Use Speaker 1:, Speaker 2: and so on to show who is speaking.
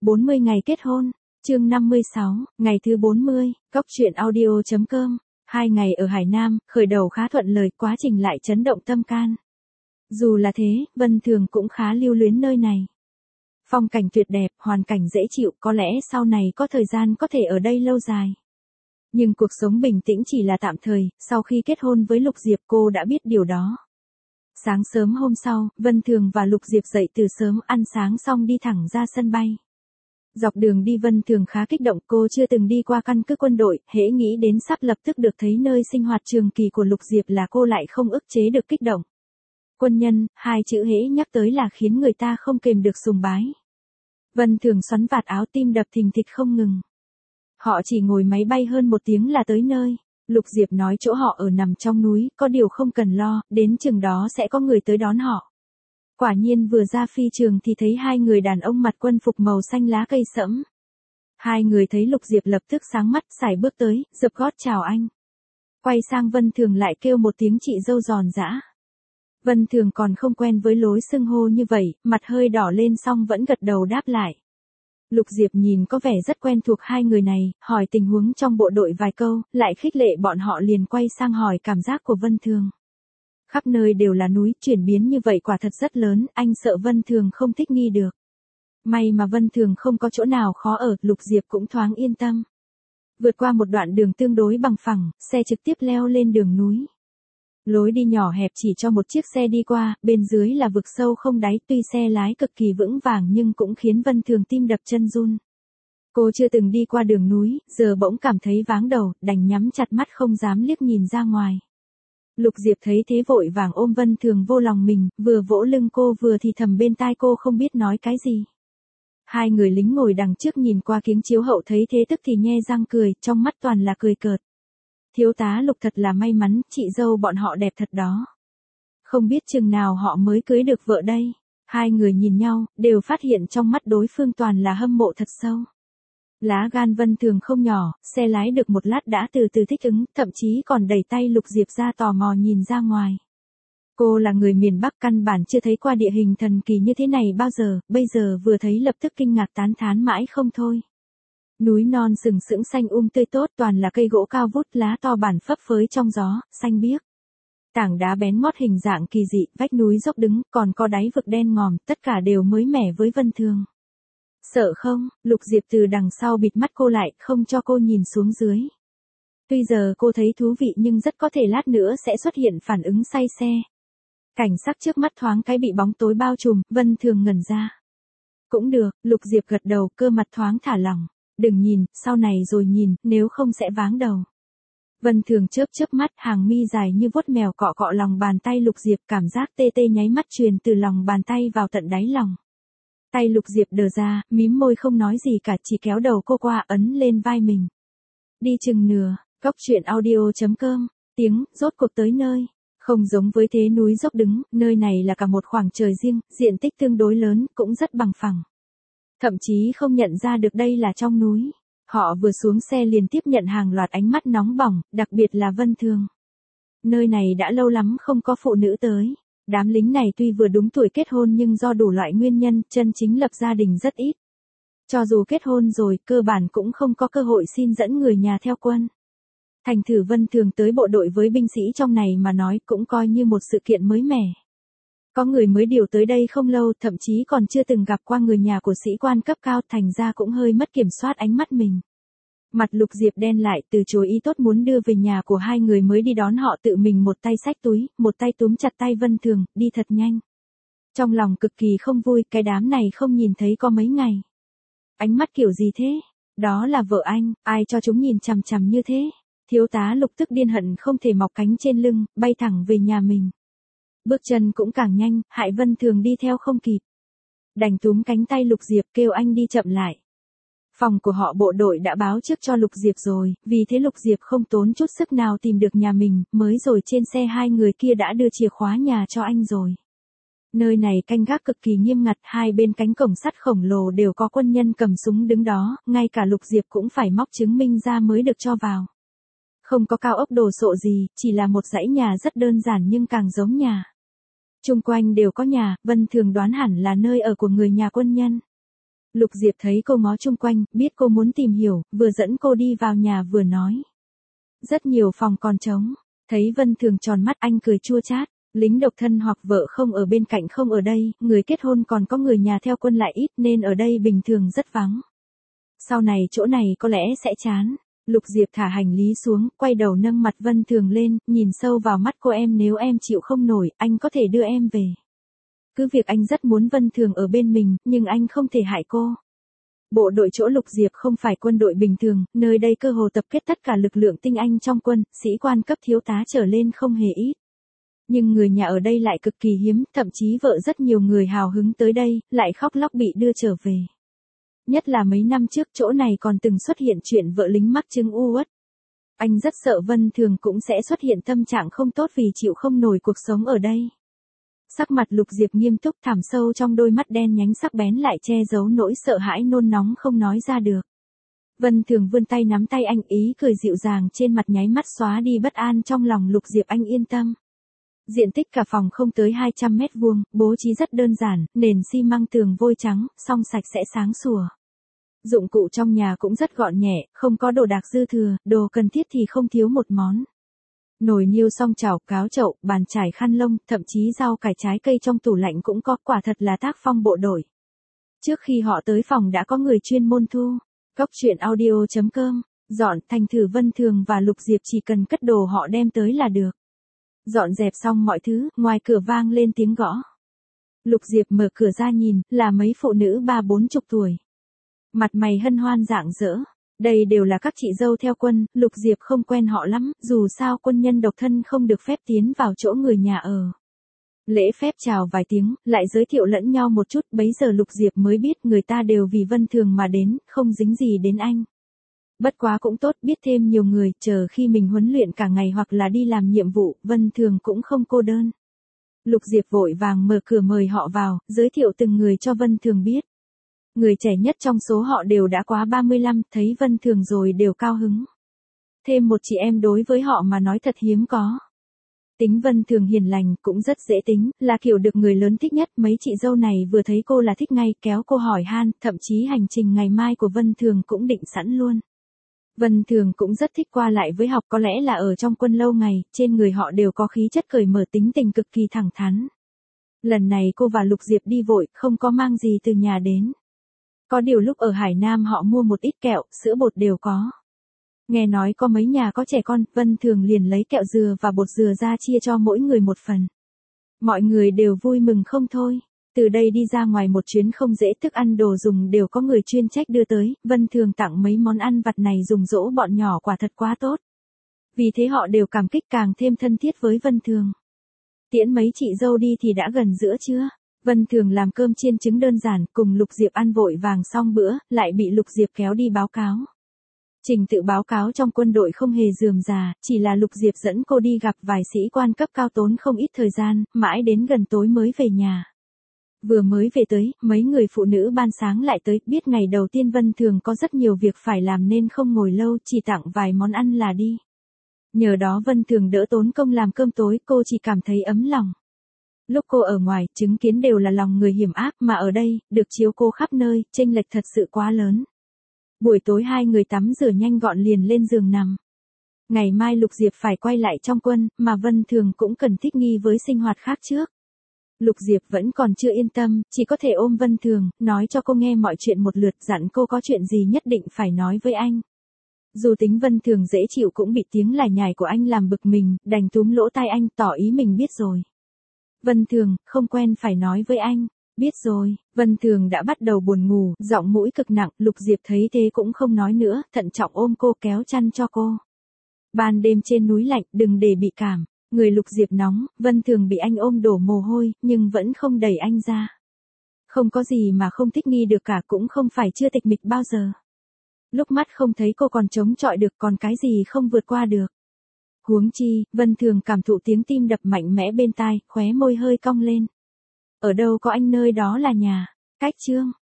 Speaker 1: 40 ngày kết hôn, chương 56, ngày thứ 40, góc truyện audio.com, 2 ngày ở Hải Nam, khởi đầu khá thuận lợi, quá trình lại chấn động tâm can. Dù là thế, Vân Thường cũng khá lưu luyến nơi này. Phong cảnh tuyệt đẹp, hoàn cảnh dễ chịu, có lẽ sau này có thời gian có thể ở đây lâu dài. Nhưng cuộc sống bình tĩnh chỉ là tạm thời, sau khi kết hôn với Lục Diệp cô đã biết điều đó. Sáng sớm hôm sau, Vân Thường và Lục Diệp dậy từ sớm ăn sáng xong đi thẳng ra sân bay. Dọc đường đi Vân Thường khá kích động, cô chưa từng đi qua căn cứ quân đội, hễ nghĩ đến sắp lập tức được thấy nơi sinh hoạt trường kỳ của Lục Diệp là cô lại không ức chế được kích động. Quân nhân, hai chữ hễ nhắc tới là khiến người ta không kềm được sùng bái. Vân Thường xoắn vạt áo, tim đập thình thịch không ngừng. Họ chỉ ngồi máy bay hơn 1 tiếng là tới nơi. Lục Diệp nói chỗ họ ở nằm trong núi, có điều không cần lo, đến chừng đó sẽ có người tới đón họ. Quả nhiên vừa ra phi trường thì thấy 2 người đàn ông mặc quân phục màu xanh lá cây sẫm. 2 người thấy Lục Diệp lập tức sáng mắt, sải bước tới, dập gót chào anh. Quay sang Vân Thường lại kêu một tiếng chị dâu giòn giã. Vân Thường còn không quen với lối xưng hô như vậy, mặt hơi đỏ lên xong vẫn gật đầu đáp lại. Lục Diệp nhìn có vẻ rất quen thuộc 2 người này, hỏi tình huống trong bộ đội vài câu, lại khích lệ bọn họ, liền quay sang hỏi cảm giác của Vân Thường. Khắp nơi đều là núi, chuyển biến như vậy quả thật rất lớn, anh sợ Vân Thường không thích nghi được. May mà Vân Thường không có chỗ nào khó ở, Lục Diệp cũng thoáng yên tâm. Vượt qua một đoạn đường tương đối bằng phẳng, xe trực tiếp leo lên đường núi. Lối đi nhỏ hẹp chỉ cho một chiếc xe đi qua, bên dưới là vực sâu không đáy, tuy xe lái cực kỳ vững vàng nhưng cũng khiến Vân Thường tim đập chân run. Cô chưa từng đi qua đường núi, giờ bỗng cảm thấy váng đầu, đành nhắm chặt mắt không dám liếc nhìn ra ngoài. Lục Diệp thấy thế vội vàng ôm Vân Thường vô lòng mình, vừa vỗ lưng cô vừa thì thầm bên tai cô không biết nói cái gì. 2 người lính ngồi đằng trước nhìn qua kính chiếu hậu thấy thế tức thì nhe răng cười, trong mắt toàn là cười cợt. Thiếu tá Lục thật là may mắn, chị dâu bọn họ đẹp thật đó. Không biết chừng nào họ mới cưới được vợ đây. 2 người nhìn nhau, đều phát hiện trong mắt đối phương toàn là hâm mộ thật sâu. Lá gan Vân Thường không nhỏ, xe lái được một lát đã từ từ thích ứng, thậm chí còn đẩy tay Lục Diệp ra tò mò nhìn ra ngoài. Cô là người miền Bắc căn bản chưa thấy qua địa hình thần kỳ như thế này bao giờ, bây giờ vừa thấy lập tức kinh ngạc tán thán mãi không thôi. Núi non sừng sững xanh tươi tốt, toàn là cây gỗ cao vút, lá to bản phấp phới trong gió, xanh biếc. Tảng đá bén ngót hình dạng kỳ dị, vách núi dốc đứng, còn có đáy vực đen ngòm, tất cả đều mới mẻ với Vân Thường. Sợ không? Lục Diệp từ đằng sau bịt mắt cô lại, không cho cô nhìn xuống dưới. Tuy giờ cô thấy thú vị nhưng rất có thể lát nữa sẽ xuất hiện phản ứng say xe. Cảnh sắc trước mắt thoáng cái bị bóng tối bao trùm, Vân Thường ngẩn ra. Cũng được, Lục Diệp gật đầu, cơ mặt thoáng thả lỏng. Đừng nhìn, sau này rồi nhìn, nếu không sẽ váng đầu. Vân Thường chớp mắt, hàng mi dài như vuốt mèo cọ cọ lòng bàn tay Lục Diệp, cảm giác tê tê nháy mắt truyền từ lòng bàn tay vào tận đáy lòng. Tay Lục Diệp đờ ra, mím môi không nói gì cả, chỉ kéo đầu cô qua ấn lên vai mình. Đi chừng nửa, góc truyện audio.com, tiếng, rốt cuộc tới nơi. Không giống với thế núi dốc đứng, nơi này là cả một khoảng trời riêng, diện tích tương đối lớn, cũng rất bằng phẳng. Thậm chí không nhận ra được đây là trong núi. Họ vừa xuống xe liền tiếp nhận hàng loạt ánh mắt nóng bỏng, đặc biệt là Vân Thường. Nơi này đã lâu lắm không có phụ nữ tới. Đám lính này tuy vừa đúng tuổi kết hôn nhưng do đủ loại nguyên nhân, chân chính lập gia đình rất ít. Cho dù kết hôn rồi, cơ bản cũng không có cơ hội xin dẫn người nhà theo quân. Thành thử Vân Thường tới bộ đội với binh sĩ trong này mà nói cũng coi như một sự kiện mới mẻ. Có người mới điều tới đây không lâu, thậm chí còn chưa từng gặp qua người nhà của sĩ quan cấp cao, thành ra cũng hơi mất kiểm soát ánh mắt mình. Mặt Lục Diệp đen lại, từ chối ý tốt muốn đưa về nhà của 2 người mới đi đón họ, tự mình một tay xách túi, một tay túm chặt tay Vân Thường, đi thật nhanh. Trong lòng cực kỳ không vui, cái đám này không nhìn thấy có mấy ngày. Ánh mắt kiểu gì thế? Đó là vợ anh, ai cho chúng nhìn chằm chằm như thế? Thiếu tá Lục tức điên hận không thể mọc cánh trên lưng, bay thẳng về nhà mình. Bước chân cũng càng nhanh, hại Vân Thường đi theo không kịp. Đành túm cánh tay Lục Diệp kêu anh đi chậm lại. Phòng của họ bộ đội đã báo trước cho Lục Diệp rồi, vì thế Lục Diệp không tốn chút sức nào tìm được nhà mình, mới rồi trên xe 2 người kia đã đưa chìa khóa nhà cho anh rồi. Nơi này canh gác cực kỳ nghiêm ngặt, 2 bên cánh cổng sắt khổng lồ đều có quân nhân cầm súng đứng đó, ngay cả Lục Diệp cũng phải móc chứng minh ra mới được cho vào. Không có cao ốc đồ sộ gì, chỉ là một dãy nhà rất đơn giản nhưng càng giống nhà. Chung quanh đều có nhà, Vân Thường đoán hẳn là nơi ở của người nhà quân nhân. Lục Diệp thấy cô ngó chung quanh, biết cô muốn tìm hiểu, vừa dẫn cô đi vào nhà vừa nói. Rất nhiều phòng còn trống. Thấy Vân Thường tròn mắt, anh cười chua chát. Lính độc thân hoặc vợ không ở bên cạnh không ở đây, người kết hôn còn có người nhà theo quân lại ít nên ở đây bình thường rất vắng. Sau này chỗ này có lẽ sẽ chán. Lục Diệp thả hành lý xuống, quay đầu nâng mặt Vân Thường lên, nhìn sâu vào mắt cô. Em nếu em chịu không nổi, anh có thể đưa em về. Cứ việc anh rất muốn Vân Thường ở bên mình, nhưng anh không thể hại cô. Bộ đội chỗ Lục Diệp không phải quân đội bình thường, nơi đây cơ hồ tập kết tất cả lực lượng tinh anh trong quân, sĩ quan cấp thiếu tá trở lên không hề ít. Nhưng người nhà ở đây lại cực kỳ hiếm, thậm chí vợ rất nhiều người hào hứng tới đây, lại khóc lóc bị đưa trở về. Nhất là mấy năm trước chỗ này còn từng xuất hiện chuyện vợ lính mắc chứng u uất. Anh rất sợ Vân Thường cũng sẽ xuất hiện tâm trạng không tốt vì chịu không nổi cuộc sống ở đây. Sắc mặt Lục Diệp nghiêm túc, thẳm sâu trong đôi mắt đen nhánh sắc bén lại che giấu nỗi sợ hãi nôn nóng không nói ra được. Vân Thường vươn tay nắm tay anh, ý cười dịu dàng trên mặt nháy mắt xóa đi bất an trong lòng Lục Diệp. Anh yên tâm. Diện tích cả phòng không tới 200 mét vuông, bố trí rất đơn giản, nền xi măng, tường vôi trắng, song sạch sẽ sáng sủa. Dụng cụ trong nhà cũng rất gọn nhẹ, không có đồ đạc dư thừa, đồ cần thiết thì không thiếu một món. Nồi niêu song chảo, cáo chậu, bàn chải, khăn lông, thậm chí rau cải trái cây trong tủ lạnh cũng có, quả thật là tác phong bộ đội. Trước khi họ tới phòng đã có người chuyên môn thu. Góc truyện audio.com, dọn thành thử. Vân Thường và Lục Diệp chỉ cần cất đồ họ đem tới là được. Dọn dẹp xong mọi thứ, ngoài cửa vang lên tiếng gõ. Lục Diệp mở cửa ra nhìn, là mấy phụ nữ 30-40 tuổi. Mặt mày hân hoan rạng rỡ. Đây đều là các chị dâu theo quân, Lục Diệp không quen họ lắm, dù sao quân nhân độc thân không được phép tiến vào chỗ người nhà ở. Lễ phép chào vài tiếng, lại giới thiệu lẫn nhau một chút, bấy giờ Lục Diệp mới biết người ta đều vì Vân Thường mà đến, không dính gì đến anh. Bất quá cũng tốt, biết thêm nhiều người, chờ khi mình huấn luyện cả ngày hoặc là đi làm nhiệm vụ, Vân Thường cũng không cô đơn. Lục Diệp vội vàng mở cửa mời họ vào, giới thiệu từng người cho Vân Thường biết. Người trẻ nhất trong số họ đều đã quá 35, thấy Vân Thường rồi đều cao hứng. Thêm một chị em đối với họ mà nói thật hiếm có. Tính Vân Thường hiền lành, cũng rất dễ tính, là kiểu được người lớn thích nhất. Mấy chị dâu này vừa thấy cô là thích ngay, kéo cô hỏi han, thậm chí hành trình ngày mai của Vân Thường cũng định sẵn luôn. Vân Thường cũng rất thích qua lại với học, có lẽ là ở trong quân lâu ngày, trên người họ đều có khí chất cởi mở, tính tình cực kỳ thẳng thắn. Lần này cô và Lục Diệp đi vội, không có mang gì từ nhà đến. Có điều lúc ở Hải Nam họ mua một ít kẹo, sữa bột đều có. Nghe nói có mấy nhà có trẻ con, Vân Thường liền lấy kẹo dừa và bột dừa ra chia cho mỗi người một phần. Mọi người đều vui mừng không thôi. Từ đây đi ra ngoài một chuyến không dễ, thức ăn đồ dùng đều có người chuyên trách đưa tới, Vân Thường tặng mấy món ăn vặt này dùng dỗ bọn nhỏ quả thật quá tốt. Vì thế họ đều cảm kích, càng thêm thân thiết với Vân Thường. Tiễn mấy chị dâu đi thì đã gần giữa trưa. Vân Thường làm cơm chiên trứng đơn giản, cùng Lục Diệp ăn vội vàng xong bữa, lại bị Lục Diệp kéo đi báo cáo. Trình tự báo cáo trong quân đội không hề rườm rà, chỉ là Lục Diệp dẫn cô đi gặp vài sĩ quan cấp cao, tốn không ít thời gian, mãi đến gần tối mới về nhà. Vừa mới về tới, mấy người phụ nữ ban sáng lại tới, biết ngày đầu tiên Vân Thường có rất nhiều việc phải làm nên không ngồi lâu, chỉ tặng vài món ăn là đi. Nhờ đó Vân Thường đỡ tốn công làm cơm tối, cô chỉ cảm thấy ấm lòng. Lúc cô ở ngoài, chứng kiến đều là lòng người hiểm ác, mà ở đây, được chiếu cô khắp nơi, chênh lệch thật sự quá lớn. Buổi tối hai người tắm rửa nhanh gọn liền lên giường nằm. Ngày mai Lục Diệp phải quay lại trong quân, mà Vân Thường cũng cần thích nghi với sinh hoạt khác trước. Lục Diệp vẫn còn chưa yên tâm, chỉ có thể ôm Vân Thường, nói cho cô nghe mọi chuyện một lượt, dặn cô có chuyện gì nhất định phải nói với anh. Dù tính Vân Thường dễ chịu cũng bị tiếng lải nhải của anh làm bực mình, đành túm lỗ tai anh, tỏ ý mình biết rồi. Vân Thường, không quen phải nói với anh. Biết rồi. Vân Thường đã bắt đầu buồn ngủ, giọng mũi cực nặng, Lục Diệp thấy thế cũng không nói nữa, thận trọng ôm cô, kéo chăn cho cô. Ban đêm trên núi lạnh, đừng để bị cảm. Người Lục Diệp nóng, Vân Thường bị anh ôm đổ mồ hôi, nhưng vẫn không đẩy anh ra. Không có gì mà không thích nghi được cả, cũng không phải chưa tịch mịch bao giờ. Lúc mắt không thấy cô còn chống chọi được, còn cái gì không vượt qua được. Huống chi, Vân Thường cảm thụ tiếng tim đập mạnh mẽ bên tai, khóe môi hơi cong lên. Ở đâu có anh nơi đó là nhà. Cách chương.